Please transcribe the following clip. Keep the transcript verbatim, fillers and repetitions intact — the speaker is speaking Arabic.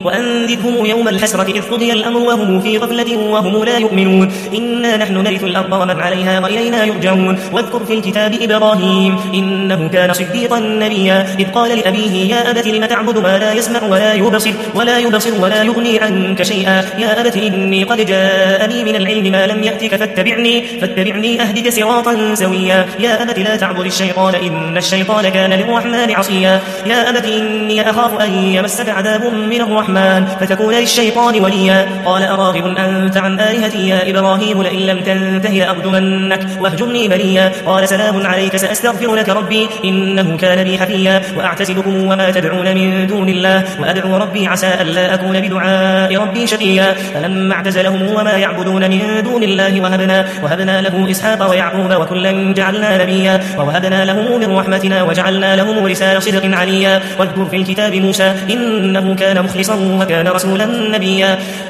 وأنذرهم يوم الحسرة إذ قضي الأمر وهم في غفلة وهم لا يؤمنون إنا نحن نرث الأرض ومن عليها وإلينا يرجعون واذكر في الكتاب إبراهيم إنه كان صديقا نبيا إذ قال لأبيه يا أبت لم تعبد ما لا يسمع ولا يبصر ولا يبصر ولا يغني عنك شيئا يا أبت إني قد جاءني من العلم ما لم يأتك فاتبعني فاتبعني أهدك صراطا سويا يا أبت لا تعبد الشيطان إن الشيطان كان للرحمن عصيا يا أبت إني أخاف أن يمسك عذاب من الرحمن فتكون للشيطان وليا قال أراغب أنت عن آلهتي يا إبراهيم لئن لم تنته لأرجمنك واهجرني مليا قال سلام عليك سأستغفر لك ربي إنه كان بي حفيا وأعتزلكم وما تدعون من دون الله وأدعو ربي عسى ألا أكون بدعاء ربي شقيا فلما اعتزلهم وما يعبدون من دون الله وهبنا, وهبنا له إسحاق ويعقوب وكلا جعلنا نبيا ووهبنا له من رحمتنا وجعلنا لهم لسان صدق عليا واذكر في الكتاب موسى إنه كان مخلصا وكان رسولا نبيا